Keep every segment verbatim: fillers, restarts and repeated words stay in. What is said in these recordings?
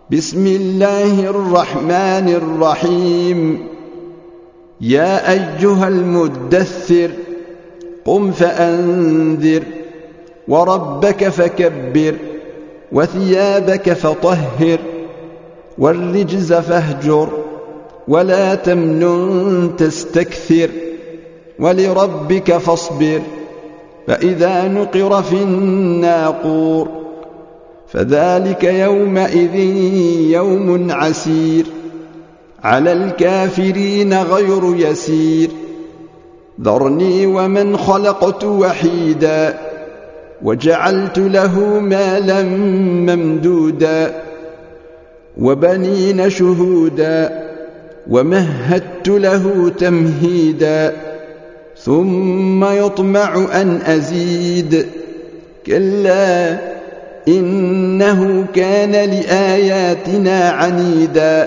بسم الله الرحمن الرحيم. يا أيها المدثر قم فأنذر وربك فكبر وثيابك فطهر والرجز فاهجر ولا تمنن تستكثر ولربك فاصبر فإذا نقر في الناقور فذلك يومئذ يوم عسير على الكافرين غير يسير. ذرني ومن خلقت وحيدا وجعلت له مالا ممدودا وبنين شهودا ومهدت له تمهيدا ثم يطمع أن أزيد كلا إنه كان لآياتنا عنيدا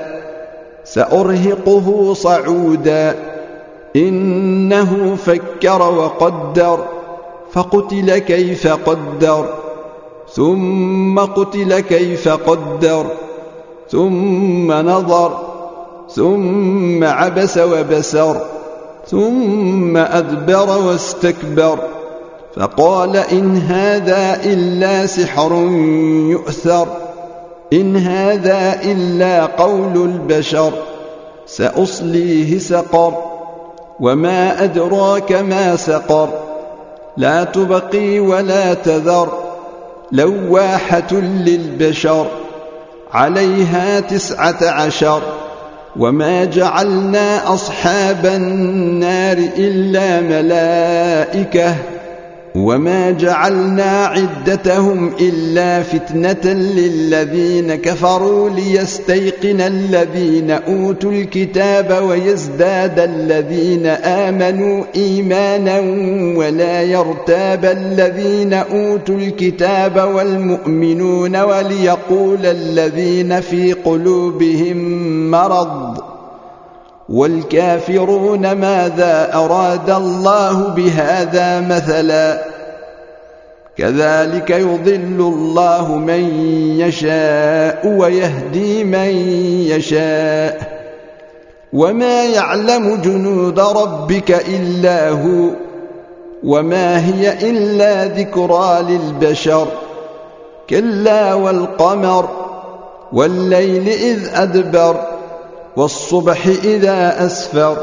سأرهقه صعودا إنه فكر وقدر فقتل كيف قدر ثم قتل كيف قدر ثم نظر ثم عبس وبسر ثم أدبر واستكبر فقال إن هذا إلا سحر يؤثر إن هذا إلا قول البشر سأصليه سقر وما أدراك ما سقر لا تبقي ولا تذر لواحة للبشر عليها تسعة عشر وما جعلنا أصحاب النار إلا ملائكة وما جعلنا عدتهم إلا فتنة للذين كفروا ليستيقن الذين أوتوا الكتاب ويزداد الذين آمنوا إيمانا ولا يرتاب الذين أوتوا الكتاب والمؤمنون وليقول الذين في قلوبهم مرض والكافرون ماذا أراد الله بهذا مثلا كذلك يضل الله من يشاء ويهدي من يشاء وما يعلم جنود ربك إلا هو وما هي إلا ذكرى للبشر كلا والقمر والليل إذ أدبر والصبح إذا أسفر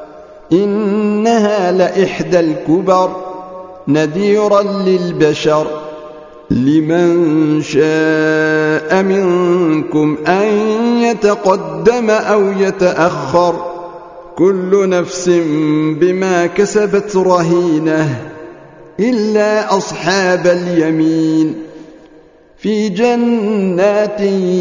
إنها لإحدى الكبر نذيرا للبشر لمن شاء منكم أن يتقدم أو يتأخر كل نفس بما كسبت رهينة إلا أصحاب اليمين في جنات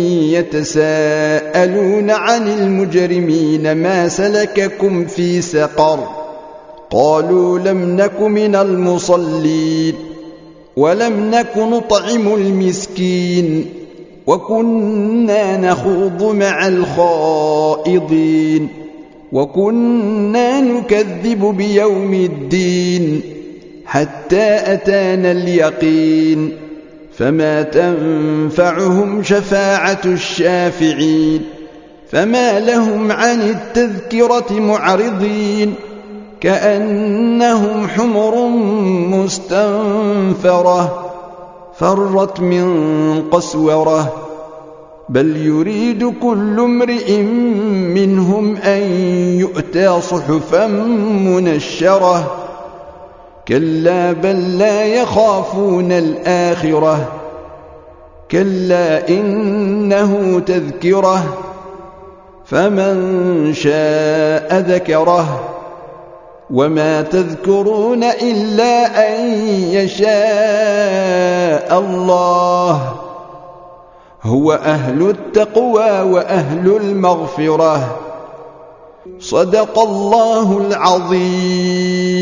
يتساءلون عن المجرمين ما سلككم في سقر قالوا لم نك من المصلين ولم نك نطعم المسكين وكنا نخوض مع الخائضين وكنا نكذب بيوم الدين حتى أتانا اليقين فما تنفعهم شفاعة الشافعين فما لهم عن التذكرة معرضين كأنهم حمر مستنفرة فرت من قسورة بل يريد كل امرئ منهم أن يؤتى صحفا منشرة كلا بل لا يخافون الآخرة كلا إنه تذكرة فمن شاء ذكره وما تذكرون إلا أن يشاء الله هو أهل التقوى وأهل المغفرة صدق الله العظيم.